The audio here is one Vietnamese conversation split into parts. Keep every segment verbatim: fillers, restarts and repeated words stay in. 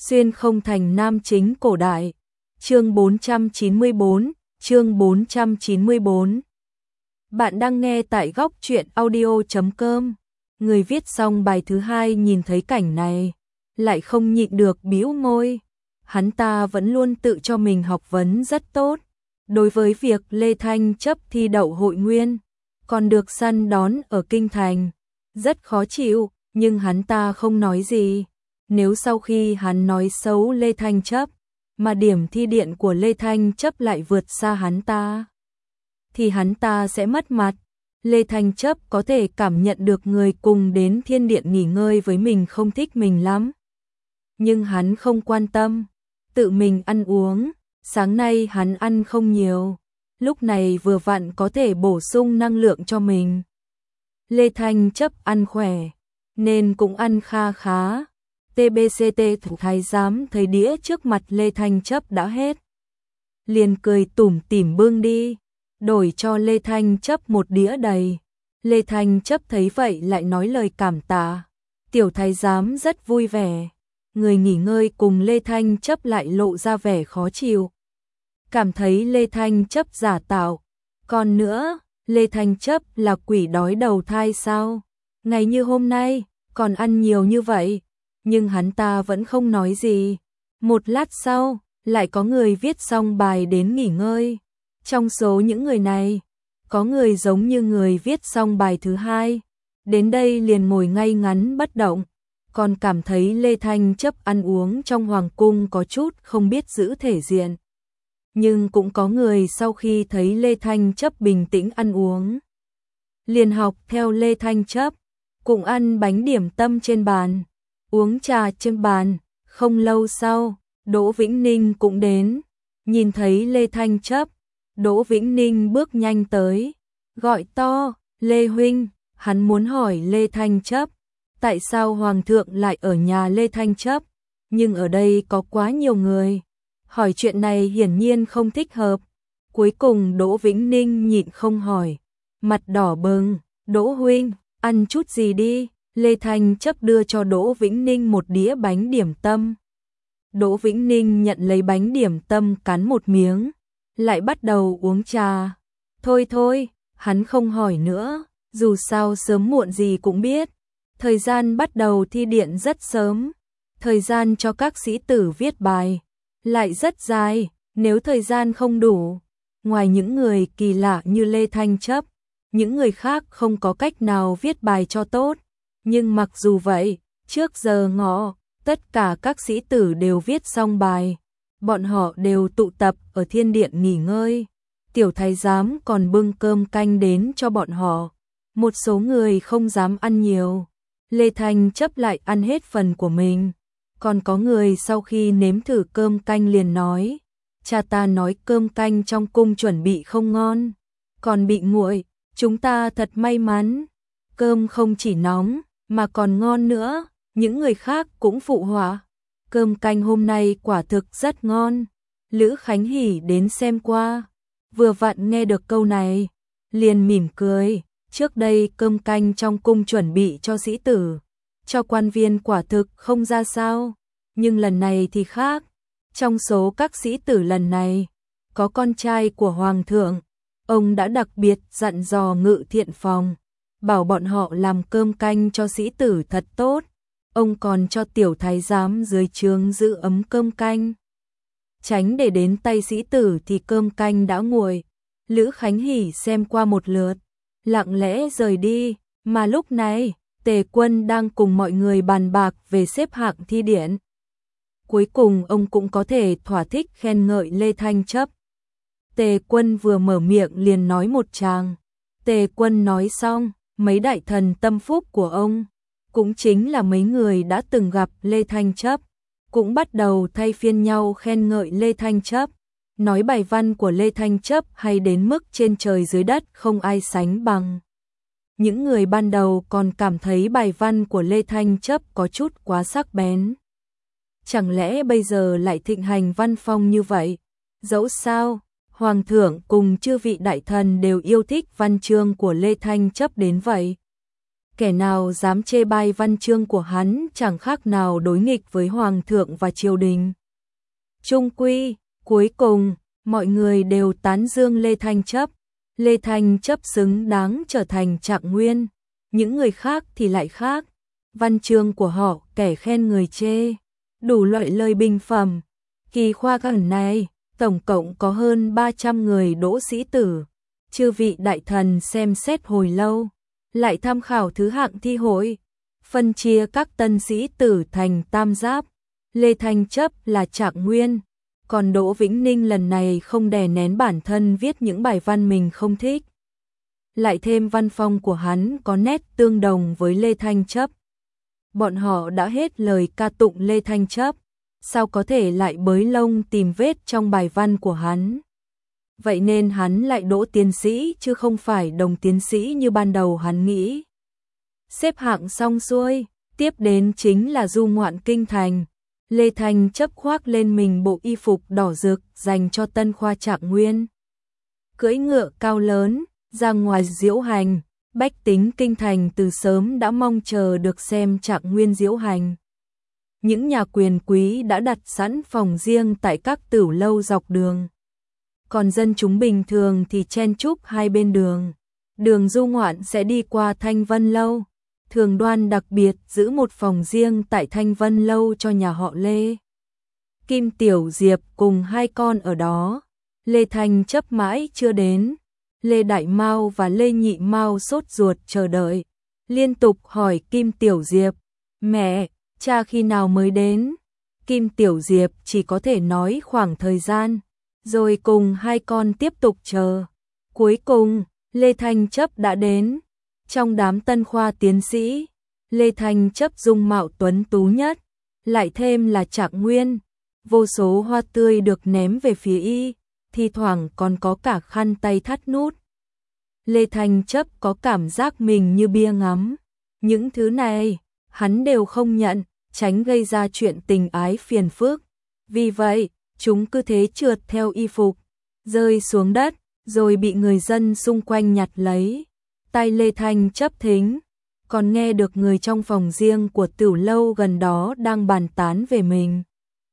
Xuyên không thành nam chính cổ đại. Chương bốn trăm chín mươi bốn, chương bốn trăm chín mươi bốn. Bạn đang nghe tại góc truyện audio chấm com. Người viết xong bài thứ hai nhìn thấy cảnh này, lại không nhịn được bĩu môi. Hắn ta vẫn luôn tự cho mình học vấn rất tốt. Đối với việc Lê Thanh Chấp thi đậu hội nguyên, còn được săn đón ở kinh thành, rất khó chịu, nhưng hắn ta không nói gì. Nếu sau khi hắn nói xấu Lê Thanh Chấp, mà điểm thi điện của Lê Thanh Chấp lại vượt xa hắn ta, thì hắn ta sẽ mất mặt. Lê Thanh Chấp có thể cảm nhận được người cùng đến thiên điện nghỉ ngơi với mình không thích mình lắm. Nhưng hắn không quan tâm, tự mình ăn uống, sáng nay hắn ăn không nhiều, lúc này vừa vặn có thể bổ sung năng lượng cho mình. Lê Thanh Chấp ăn khỏe, nên cũng ăn kha khá. tê bê xê tê thủ thái giám thấy đĩa trước mặt Lê Thanh Chấp đã hết, liền cười tủm tỉm bưng đi, đổi cho Lê Thanh Chấp một đĩa đầy. Lê Thanh Chấp thấy vậy lại nói lời cảm tạ. Tiểu thái giám rất vui vẻ. Người nghỉ ngơi cùng Lê Thanh Chấp lại lộ ra vẻ khó chịu, cảm thấy Lê Thanh Chấp giả tạo. Còn nữa, Lê Thanh Chấp là quỷ đói đầu thai sao? Ngày như hôm nay, còn ăn nhiều như vậy. Nhưng hắn ta vẫn không nói gì. Một lát sau, lại có người viết xong bài đến nghỉ ngơi. Trong số những người này, có người giống như người viết xong bài thứ hai, đến đây liền ngồi ngay ngắn bất động, còn cảm thấy Lê Thanh Chấp ăn uống trong hoàng cung có chút không biết giữ thể diện. Nhưng cũng có người sau khi thấy Lê Thanh Chấp bình tĩnh ăn uống, liền học theo Lê Thanh Chấp, cùng ăn bánh điểm tâm trên bàn, uống trà trên bàn. Không lâu sau, Đỗ Vĩnh Ninh cũng đến, nhìn thấy Lê Thanh Chấp, Đỗ Vĩnh Ninh bước nhanh tới, gọi to, Lê Huynh. Hắn muốn hỏi Lê Thanh Chấp, tại sao Hoàng thượng lại ở nhà Lê Thanh Chấp, nhưng ở đây có quá nhiều người, hỏi chuyện này hiển nhiên không thích hợp. Cuối cùng Đỗ Vĩnh Ninh nhịn không hỏi, mặt đỏ bừng, Đỗ Huynh, ăn chút gì đi. Lê Thanh Chấp đưa cho Đỗ Vĩnh Ninh một đĩa bánh điểm tâm. Đỗ Vĩnh Ninh nhận lấy bánh điểm tâm cắn một miếng, lại bắt đầu uống trà. Thôi thôi, hắn không hỏi nữa, dù sao sớm muộn gì cũng biết. Thời gian bắt đầu thi điện rất sớm, thời gian cho các sĩ tử viết bài lại rất dài. Nếu thời gian không đủ, ngoài những người kỳ lạ như Lê Thanh Chấp, những người khác không có cách nào viết bài cho tốt. Nhưng mặc dù vậy, trước giờ ngọ, tất cả các sĩ tử đều viết xong bài. Bọn họ đều tụ tập ở thiên điện nghỉ ngơi. Tiểu thái giám còn bưng cơm canh đến cho bọn họ. Một số người không dám ăn nhiều, Lê Thanh Chấp lại ăn hết phần của mình. Còn có người sau khi nếm thử cơm canh liền nói, cha ta nói cơm canh trong cung chuẩn bị không ngon, còn bị nguội, chúng ta thật may mắn. Cơm không chỉ nóng, mà còn ngon nữa. Những người khác cũng phụ họa, cơm canh hôm nay quả thực rất ngon. Lữ Khánh Hỷ đến xem qua, vừa vặn nghe được câu này, liền mỉm cười. Trước đây cơm canh trong cung chuẩn bị cho sĩ tử, cho quan viên quả thực không ra sao, nhưng lần này thì khác. Trong số các sĩ tử lần này, có con trai của Hoàng thượng, ông đã đặc biệt dặn dò ngự thiện phòng, bảo bọn họ làm cơm canh cho sĩ tử thật tốt. Ông còn cho tiểu thái giám dưới trướng giữ ấm cơm canh, tránh để đến tay sĩ tử thì cơm canh đã nguội. Lữ Khánh Hỷ xem qua một lượt, lặng lẽ rời đi, mà lúc này, Tề Quân đang cùng mọi người bàn bạc về xếp hạng thi điện. Cuối cùng ông cũng có thể thỏa thích khen ngợi Lê Thanh Chấp. Tề Quân vừa mở miệng liền nói một tràng. Tề Quân nói xong, mấy đại thần tâm phúc của ông, cũng chính là mấy người đã từng gặp Lê Thanh Chấp, cũng bắt đầu thay phiên nhau khen ngợi Lê Thanh Chấp, nói bài văn của Lê Thanh Chấp hay đến mức trên trời dưới đất không ai sánh bằng. Những người ban đầu còn cảm thấy bài văn của Lê Thanh Chấp có chút quá sắc bén. Chẳng lẽ bây giờ lại thịnh hành văn phong như vậy? Dẫu sao, Hoàng thượng cùng chư vị đại thần đều yêu thích văn chương của Lê Thanh Chấp đến vậy. kẻ nào dám chê bai văn chương của hắn chẳng khác nào đối nghịch với hoàng thượng và triều đình. Chung quy, cuối cùng, mọi người đều tán dương Lê Thanh Chấp. Lê Thanh Chấp xứng đáng trở thành Trạng Nguyên, những người khác thì lại khác. Văn chương của họ kẻ khen người chê, đủ loại lời bình phẩm. Kỳ khoa cử này, tổng cộng có hơn ba trăm người đỗ sĩ tử. Chư vị đại thần xem xét hồi lâu, lại tham khảo thứ hạng thi hội, phân chia các tân sĩ tử thành tam giáp. Lê Thanh Chấp là Trạng Nguyên, còn Đỗ Vĩnh Ninh lần này không đè nén bản thân viết những bài văn mình không thích. Lại thêm văn phong của hắn có nét tương đồng với Lê Thanh Chấp. Bọn họ đã hết lời ca tụng Lê Thanh Chấp, sao có thể lại bới lông tìm vết trong bài văn của hắn. Vậy nên hắn lại đỗ tiến sĩ chứ không phải đồng tiến sĩ như ban đầu hắn nghĩ. Xếp hạng xong xuôi, tiếp đến chính là du ngoạn kinh thành. Lê Thanh Chấp khoác lên mình bộ y phục đỏ rực dành cho tân khoa Trạng Nguyên. Cưỡi ngựa cao lớn, ra ngoài diễu hành, bách tính kinh thành từ sớm đã mong chờ được xem Trạng Nguyên diễu hành. Những nhà quyền quý đã đặt sẵn phòng riêng tại các tửu lâu dọc đường. Còn dân chúng bình thường thì chen chúc hai bên đường. Đường du ngoạn sẽ đi qua Thanh Vân Lâu. Thường Đoan đặc biệt giữ một phòng riêng tại Thanh Vân Lâu cho nhà họ Lê. Kim Tiểu Diệp cùng hai con ở đó. Lê Thanh Chấp mãi chưa đến. Lê Đại Mao và Lê Nhị Mao sốt ruột chờ đợi, liên tục hỏi Kim Tiểu Diệp, mẹ, cha khi nào mới đến? Kim Tiểu Diệp chỉ có thể nói khoảng thời gian, rồi cùng hai con tiếp tục chờ. Cuối cùng, Lê Thanh Chấp đã đến. Trong đám tân khoa tiến sĩ, Lê Thanh Chấp dung mạo tuấn tú nhất, lại thêm là Trạng Nguyên. Vô số hoa tươi được ném về phía y, thi thoảng còn có cả khăn tay thắt nút. Lê Thanh Chấp có cảm giác mình như bia ngắm. Những thứ này, hắn đều không nhận, tránh gây ra chuyện tình ái phiền phức. Vì vậy, chúng cứ thế trượt theo y phục, rơi xuống đất, rồi bị người dân xung quanh nhặt lấy. Tai Lê Thanh Chấp thính, còn nghe được người trong phòng riêng của tửu lâu gần đó đang bàn tán về mình.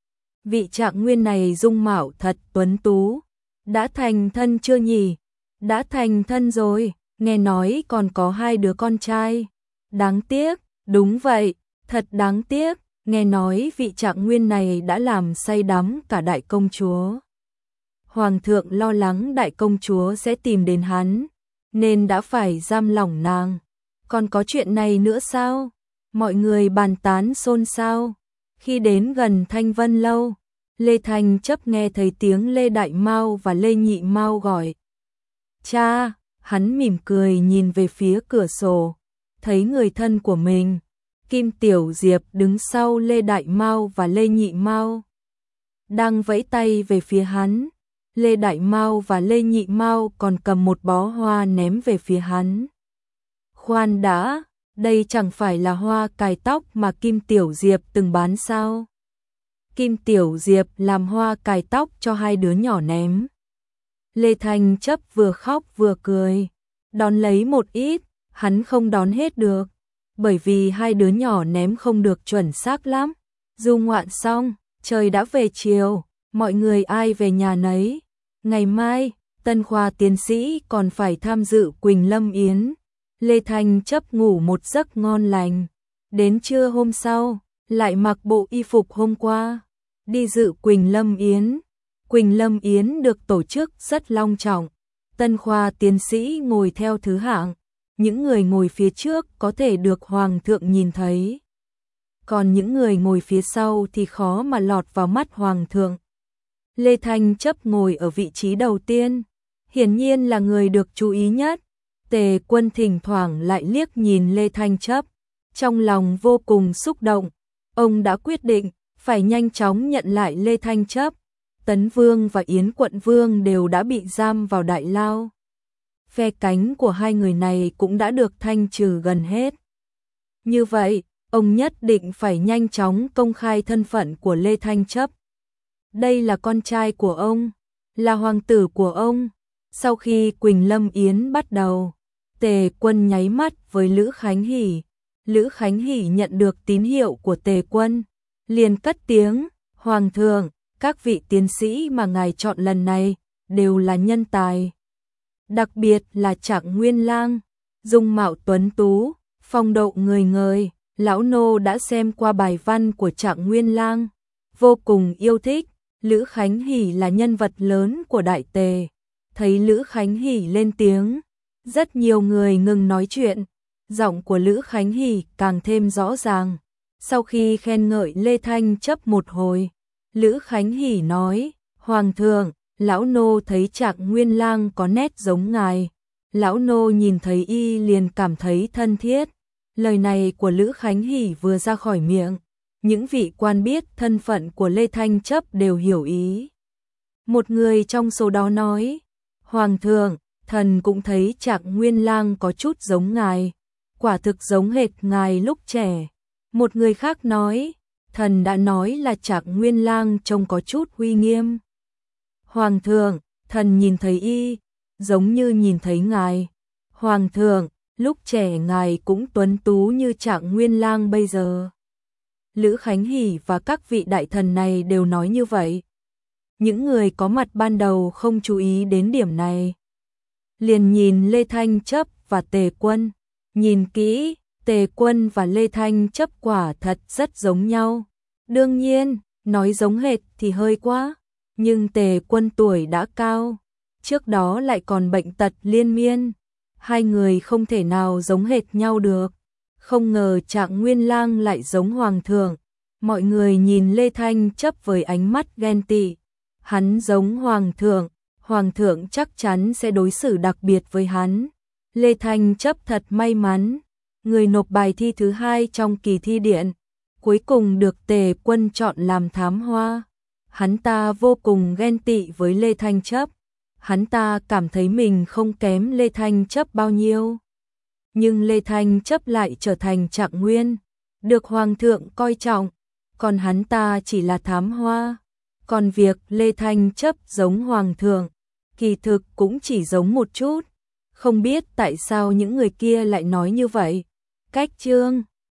Vị Trạng Nguyên này dung mạo thật tuấn tú. Đã thành thân chưa nhỉ? Đã thành thân rồi, nghe nói còn có hai đứa con trai. Đáng tiếc, đúng vậy, thật đáng tiếc, nghe nói vị Trạng Nguyên này đã làm say đắm cả đại công chúa. Hoàng thượng lo lắng đại công chúa sẽ tìm đến hắn, nên đã phải giam lỏng nàng. Còn có chuyện này nữa sao? Mọi người bàn tán xôn xao. Khi đến gần Thanh Vân Lâu, Lê Thanh Chấp nghe thấy tiếng Lê Đại Mao và Lê Nhị Mao gọi. Cha, hắn mỉm cười nhìn về phía cửa sổ, thấy người thân của mình, Kim Tiểu Diệp đứng sau Lê Đại Mao và Lê Nhị Mao, đang vẫy tay về phía hắn. Lê Đại Mao và Lê Nhị Mao còn cầm một bó hoa ném về phía hắn. Khoan đã, đây chẳng phải là hoa cài tóc mà Kim Tiểu Diệp từng bán sao? Kim Tiểu Diệp làm hoa cài tóc cho hai đứa nhỏ ném. Lê Thanh Chấp vừa khóc vừa cười, đón lấy một ít, hắn không đón hết được, bởi vì hai đứa nhỏ ném không được chuẩn xác lắm. Du ngoạn xong, trời đã về chiều, mọi người ai về nhà nấy. Ngày mai, tân khoa tiến sĩ còn phải tham dự Quỳnh Lâm Yến. Lê Thanh Chấp ngủ một giấc ngon lành. Đến trưa hôm sau, lại mặc bộ y phục hôm qua, đi dự Quỳnh Lâm Yến. Quỳnh Lâm Yến được tổ chức rất long trọng. Tân khoa tiến sĩ ngồi theo thứ hạng. Những người ngồi phía trước có thể được Hoàng thượng nhìn thấy. Còn những người ngồi phía sau thì khó mà lọt vào mắt Hoàng thượng. Lê Thanh Chấp ngồi ở vị trí đầu tiên, hiển nhiên là người được chú ý nhất. Tề Quân thỉnh thoảng lại liếc nhìn Lê Thanh Chấp, trong lòng vô cùng xúc động. Ông đã quyết định phải nhanh chóng nhận lại Lê Thanh Chấp. Tấn Vương và Yến Quận Vương đều đã bị giam vào đại lao. Phe cánh của hai người này cũng đã được thanh trừ gần hết. Như vậy, ông nhất định phải nhanh chóng công khai thân phận của Lê Thanh Chấp. Đây là con trai của ông, là hoàng tử của ông. Sau khi Quỳnh Lâm Yến bắt đầu, Tề Quân nháy mắt với Lữ Khánh Hỷ. Lữ Khánh Hỷ nhận được tín hiệu của Tề Quân, liền cất tiếng, Hoàng thượng, các vị tiến sĩ mà ngài chọn lần này đều là nhân tài. Đặc biệt là Trạng Nguyên Lang, dung mạo tuấn tú, phong độ người người, lão nô đã xem qua bài văn của Trạng Nguyên Lang, vô cùng yêu thích. Lữ Khánh Hỷ là nhân vật lớn của Đại Tề, thấy Lữ Khánh Hỷ lên tiếng, rất nhiều người ngừng nói chuyện, giọng của Lữ Khánh Hỷ càng thêm rõ ràng. Sau khi khen ngợi Lê Thanh Chấp một hồi, Lữ Khánh Hỷ nói, Hoàng thượng, lão nô thấy Trạng Nguyên Lang có nét giống ngài, lão nô nhìn thấy y liền cảm thấy thân thiết. Lời này của Lữ Khánh Hỷ vừa ra khỏi miệng, những vị quan biết thân phận của Lê Thanh Chấp đều hiểu ý. Một người trong số đó nói, Hoàng thượng, thần cũng thấy Trạng Nguyên Lang có chút giống ngài, quả thực giống hệt ngài lúc trẻ. Một người khác nói, thần đã nói là Trạng Nguyên Lang trông có chút uy nghiêm. Hoàng thượng, thần nhìn thấy y, giống như nhìn thấy ngài. Hoàng thượng, lúc trẻ ngài cũng tuấn tú như Trạng Nguyên Lang bây giờ. Lữ Khánh Hỷ và các vị đại thần này đều nói như vậy. Những người có mặt ban đầu không chú ý đến điểm này, liền nhìn Lê Thanh Chấp và Tề Quân. Nhìn kỹ, Tề Quân và Lê Thanh Chấp quả thật rất giống nhau. Đương nhiên, nói giống hệt thì hơi quá, nhưng Tề Quân tuổi đã cao, trước đó lại còn bệnh tật liên miên, hai người không thể nào giống hệt nhau được. Không ngờ Trạng Nguyên Lang lại giống Hoàng thượng. Mọi người nhìn Lê Thanh Chấp với ánh mắt ghen tị. Hắn giống Hoàng thượng, Hoàng thượng chắc chắn sẽ đối xử đặc biệt với hắn. Lê Thanh Chấp thật may mắn, người nộp bài thi thứ hai trong kỳ thi điện, cuối cùng được Tề Quân chọn làm thám hoa. Hắn ta vô cùng ghen tị với Lê Thanh Chấp, hắn ta cảm thấy mình không kém Lê Thanh Chấp bao nhiêu. Nhưng Lê Thanh Chấp lại trở thành Trạng Nguyên, được Hoàng thượng coi trọng, còn hắn ta chỉ là thám hoa. Còn việc Lê Thanh Chấp giống Hoàng thượng, kỳ thực cũng chỉ giống một chút. Không biết tại sao những người kia lại nói như vậy. Cách chương